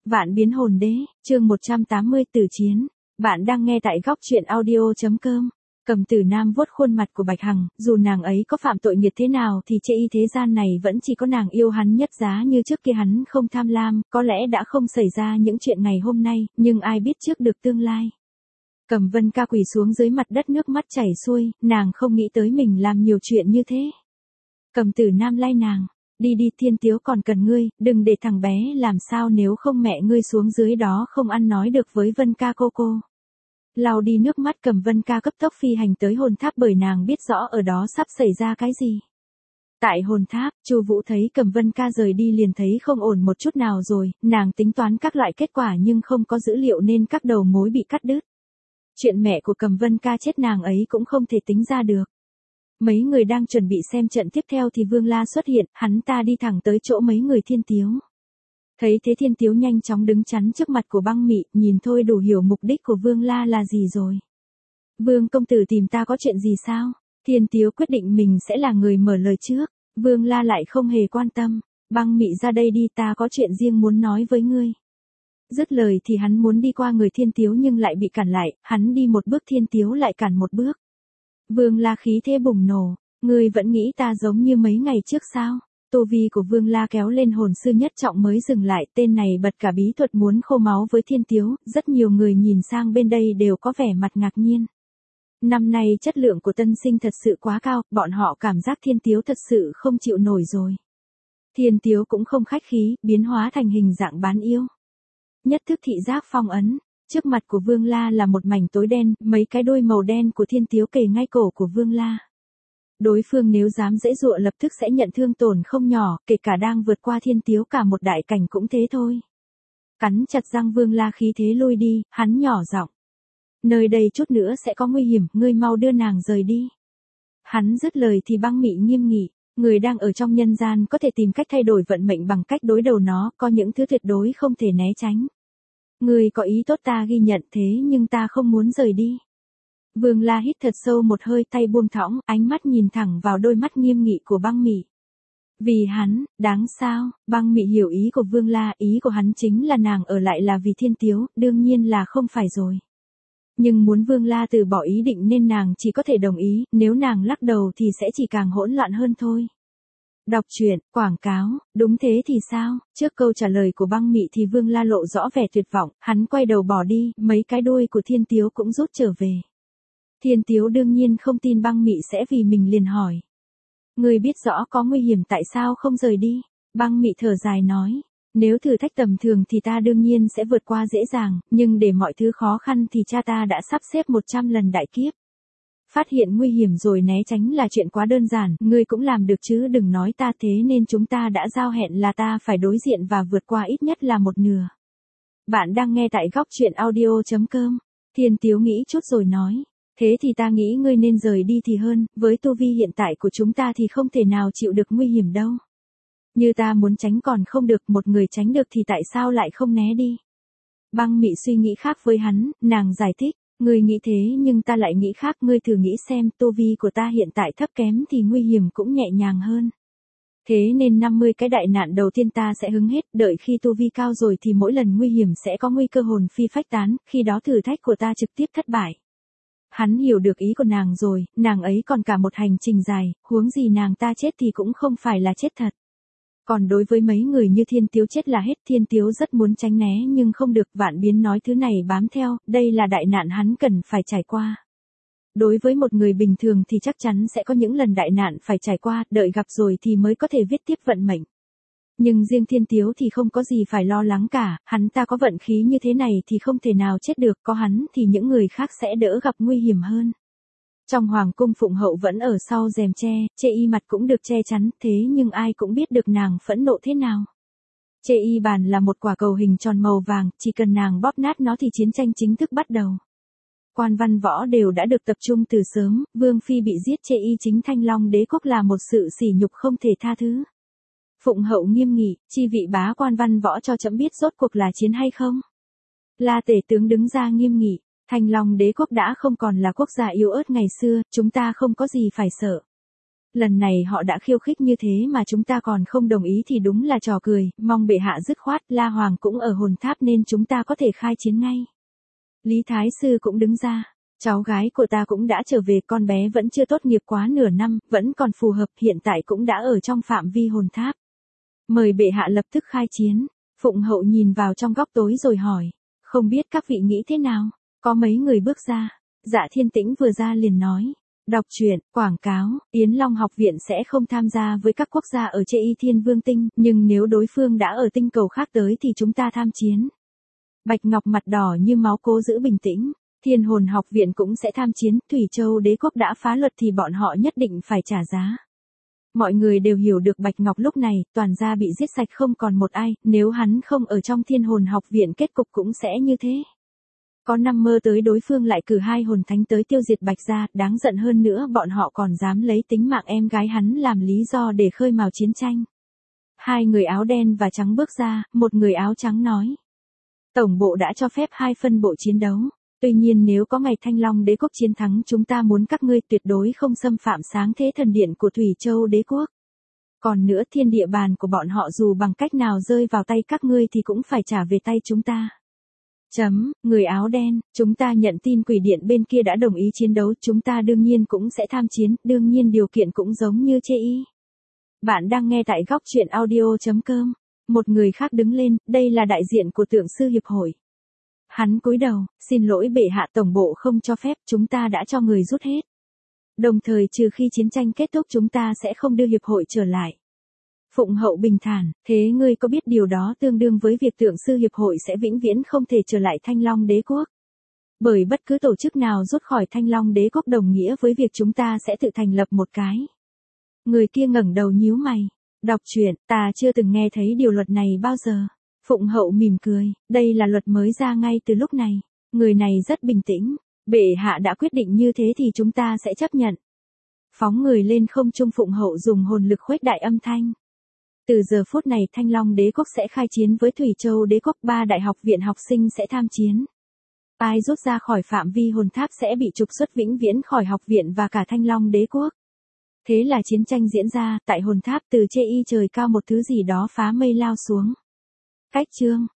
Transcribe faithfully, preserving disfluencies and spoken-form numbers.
Vạn biến hồn đế, chương một trăm tám mươi tử chiến. Bạn đang nghe tại góc truyện audio.com. Cầm Tử Nam vuốt khuôn mặt của Bạch Hằng, dù nàng ấy có phạm tội nghiệt thế nào thì chê y thế gian này vẫn chỉ có nàng yêu hắn nhất giá như trước kia hắn không tham lam, có lẽ đã không xảy ra những chuyện ngày hôm nay, nhưng ai biết trước được tương lai. Cầm Vân Ca quỳ xuống dưới mặt đất nước mắt chảy xuôi, nàng không nghĩ tới mình làm nhiều chuyện như thế. Cầm Tử Nam lay nàng. Đi đi, Thiên Tiếu còn cần ngươi, đừng để thằng bé làm sao nếu không mẹ ngươi xuống dưới đó không ăn nói được với Vân Ca cô cô. Lau đi nước mắt, Cầm Vân Ca cấp tốc phi hành tới hồn tháp bởi nàng biết rõ ở đó sắp xảy ra cái gì. Tại hồn tháp, Chu Vũ thấy Cầm Vân Ca rời đi liền thấy không ổn một chút nào rồi, nàng tính toán các loại kết quả nhưng không có dữ liệu nên các đầu mối bị cắt đứt. Chuyện mẹ của Cầm Vân Ca chết nàng ấy cũng không thể tính ra được. Mấy người đang chuẩn bị xem trận tiếp theo thì Vương La xuất hiện, hắn ta đi thẳng tới chỗ mấy người Thiên Tiếu. Thấy thế Thiên Tiếu nhanh chóng đứng chắn trước mặt của Băng Mị, nhìn thôi đủ hiểu mục đích của Vương La là gì rồi. Vương công tử tìm ta có chuyện gì sao? Thiên Tiếu quyết định mình sẽ là người mở lời trước, Vương La lại không hề quan tâm. Băng Mị ra đây đi, ta có chuyện riêng muốn nói với ngươi. Dứt lời thì hắn muốn đi qua người Thiên Tiếu nhưng lại bị cản lại, hắn đi một bước Thiên Tiếu lại cản một bước. Vương La khí thế bùng nổ, ngươi vẫn nghĩ ta giống như mấy ngày trước sao? Tu vi của Vương La kéo lên hồn sư nhất trọng mới dừng lại, tên này bật cả bí thuật muốn khô máu với Thiên Tiếu, rất nhiều người nhìn sang bên đây đều có vẻ mặt ngạc nhiên. Năm nay chất lượng của tân sinh thật sự quá cao, bọn họ cảm giác Thiên Tiếu thật sự không chịu nổi rồi. Thiên Tiếu cũng không khách khí, biến hóa thành hình dạng bán yêu. Nhất thức thị giác phong ấn. Trước mặt của Vương La là một mảnh tối đen, mấy cái đuôi màu đen của Thiên Tiếu kề ngay cổ của Vương La. Đối phương nếu dám dễ dụa lập tức sẽ nhận thương tổn không nhỏ, kể cả đang vượt qua Thiên Tiếu cả một đại cảnh cũng thế thôi. Cắn chặt răng Vương La khí thế lui đi, hắn nhỏ giọng. Nơi đây chút nữa sẽ có nguy hiểm, ngươi mau đưa nàng rời đi. Hắn dứt lời thì Băng Mị nghiêm nghị, người đang ở trong nhân gian có thể tìm cách thay đổi vận mệnh bằng cách đối đầu nó, có những thứ tuyệt đối không thể né tránh. Ngươi có ý tốt ta ghi nhận thế nhưng ta không muốn rời đi. Vương La hít thật sâu một hơi, tay buông thõng, ánh mắt nhìn thẳng vào đôi mắt nghiêm nghị của Băng Mị. Vì hắn, đáng sao? Băng Mị hiểu ý của Vương La, ý của hắn chính là nàng ở lại là vì Thiên Tiếu, đương nhiên là không phải rồi. Nhưng muốn Vương La từ bỏ ý định nên nàng chỉ có thể đồng ý, nếu nàng lắc đầu thì sẽ chỉ càng hỗn loạn hơn thôi. Đọc truyện, quảng cáo, đúng thế thì sao? Trước câu trả lời của Băng Mị thì Vương La lộ rõ vẻ tuyệt vọng, hắn quay đầu bỏ đi, mấy cái đuôi của Thiên Tiếu cũng rút trở về. Thiên Tiếu đương nhiên không tin Băng Mị sẽ vì mình liền hỏi. Người biết rõ có nguy hiểm tại sao không rời đi? Băng Mị thở dài nói, nếu thử thách tầm thường thì ta đương nhiên sẽ vượt qua dễ dàng, nhưng để mọi thứ khó khăn thì cha ta đã sắp xếp một trăm lần đại kiếp. Phát hiện nguy hiểm rồi né tránh là chuyện quá đơn giản, ngươi cũng làm được chứ đừng nói ta, thế nên chúng ta đã giao hẹn là ta phải đối diện và vượt qua ít nhất là một nửa. Bạn đang nghe tại góc truyện audio.com. Thiên Tiếu nghĩ chút rồi nói, thế thì ta nghĩ ngươi nên rời đi thì hơn, với tu vi hiện tại của chúng ta thì không thể nào chịu được nguy hiểm đâu. Như ta muốn tránh còn không được, một người tránh được thì tại sao lại không né đi? Băng Mị suy nghĩ khác với hắn, nàng giải thích. Ngươi nghĩ thế nhưng ta lại nghĩ khác, ngươi thử nghĩ xem, tu vi của ta hiện tại thấp kém thì nguy hiểm cũng nhẹ nhàng hơn. Thế nên năm mươi cái đại nạn đầu tiên ta sẽ hứng hết, đợi khi tu vi cao rồi thì mỗi lần nguy hiểm sẽ có nguy cơ hồn phi phách tán, khi đó thử thách của ta trực tiếp thất bại. Hắn hiểu được ý của nàng rồi, nàng ấy còn cả một hành trình dài, huống gì nàng ta chết thì cũng không phải là chết thật. Còn đối với mấy người như Thiên Tiếu chết là hết, Thiên Tiếu rất muốn tránh né nhưng không được, vạn biến nói thứ này bám theo, đây là đại nạn hắn cần phải trải qua. Đối với một người bình thường thì chắc chắn sẽ có những lần đại nạn phải trải qua, đợi gặp rồi thì mới có thể viết tiếp vận mệnh. Nhưng riêng Thiên Tiếu thì không có gì phải lo lắng cả, hắn ta có vận khí như thế này thì không thể nào chết được, có hắn thì những người khác sẽ đỡ gặp nguy hiểm hơn. Trong hoàng cung Phụng Hậu vẫn ở sau rèm tre, chê y mặt cũng được che chắn, thế nhưng ai cũng biết được nàng phẫn nộ thế nào. Chê y bàn là một quả cầu hình tròn màu vàng, chỉ cần nàng bóp nát nó thì chiến tranh chính thức bắt đầu. Quan văn võ đều đã được tập trung từ sớm, Vương Phi bị giết, chê y chính Thanh Long Đế quốc là một sự sỉ nhục không thể tha thứ. Phụng Hậu nghiêm nghị, chi vị bá quan văn võ cho trẫm biết rốt cuộc là chiến hay không. La Tể tướng đứng ra nghiêm nghị. Thanh Long Đế quốc đã không còn là quốc gia yếu ớt ngày xưa, chúng ta không có gì phải sợ. Lần này họ đã khiêu khích như thế mà chúng ta còn không đồng ý thì đúng là trò cười, mong bệ hạ dứt khoát, La Hoàng cũng ở hồn tháp nên chúng ta có thể khai chiến ngay. Lý Thái Sư cũng đứng ra, cháu gái của ta cũng đã trở về, con bé vẫn chưa tốt nghiệp quá nửa năm, vẫn còn phù hợp, hiện tại cũng đã ở trong phạm vi hồn tháp. Mời bệ hạ lập tức khai chiến. Phụng Hậu nhìn vào trong góc tối rồi hỏi, không biết các vị nghĩ thế nào? Có mấy người bước ra. Dạ Thiên Tĩnh vừa ra liền nói, đọc truyện, quảng cáo, Yến Long học viện sẽ không tham gia với các quốc gia ở Chê Y Thiên Vương tinh, nhưng nếu đối phương đã ở tinh cầu khác tới thì chúng ta tham chiến. Bạch Ngọc mặt đỏ như máu cố giữ bình tĩnh, Thiên Hồn học viện cũng sẽ tham chiến, Thủy Châu đế quốc đã phá luật thì bọn họ nhất định phải trả giá. Mọi người đều hiểu được Bạch Ngọc lúc này, toàn gia bị giết sạch không còn một ai, nếu hắn không ở trong Thiên Hồn học viện kết cục cũng sẽ như thế. Có năm mơ tới đối phương lại cử hai hồn thánh tới tiêu diệt Bạch gia, đáng giận hơn nữa bọn họ còn dám lấy tính mạng em gái hắn làm lý do để khơi mào chiến tranh. Hai người áo đen và trắng bước ra, một người áo trắng nói. Tổng bộ đã cho phép hai phân bộ chiến đấu. Tuy nhiên nếu có ngày Thanh Long đế quốc chiến thắng chúng ta muốn các ngươi tuyệt đối không xâm phạm sáng thế thần điện của Thủy Châu đế quốc. Còn nữa thiên địa bàn của bọn họ dù bằng cách nào rơi vào tay các ngươi thì cũng phải trả về tay chúng ta. Chấm, người áo đen, chúng ta nhận tin quỷ điện bên kia đã đồng ý chiến đấu, chúng ta đương nhiên cũng sẽ tham chiến, đương nhiên điều kiện cũng giống như Chê Y. Bạn đang nghe tại góc truyện audio chấm com. Một người khác đứng lên, đây là đại diện của Tượng sư hiệp hội. Hắn cúi đầu, xin lỗi bệ hạ, tổng bộ không cho phép, chúng ta đã cho người rút hết. Đồng thời trừ khi chiến tranh kết thúc chúng ta sẽ không đưa hiệp hội trở lại. Phụng Hậu bình thản, thế ngươi có biết điều đó tương đương với việc Tượng sư hiệp hội sẽ vĩnh viễn không thể trở lại Thanh Long đế quốc. Bởi bất cứ tổ chức nào rút khỏi Thanh Long đế quốc đồng nghĩa với việc chúng ta sẽ tự thành lập một cái. Người kia ngẩng đầu nhíu mày, đọc truyện, ta chưa từng nghe thấy điều luật này bao giờ. Phụng Hậu mỉm cười, đây là luật mới ra ngay từ lúc này. Người này rất bình tĩnh, bệ hạ đã quyết định như thế thì chúng ta sẽ chấp nhận. Phóng người lên không trung, Phụng Hậu dùng hồn lực khuếch đại âm thanh. Từ giờ phút này Thanh Long đế quốc sẽ khai chiến với Thủy Châu đế quốc, ba đại học viện học sinh sẽ tham chiến. Ai rút ra khỏi phạm vi hồn tháp sẽ bị trục xuất vĩnh viễn khỏi học viện và cả Thanh Long đế quốc. Thế là chiến tranh diễn ra, tại hồn tháp từ Chê Y trời cao một thứ gì đó phá mây lao xuống. Cách chương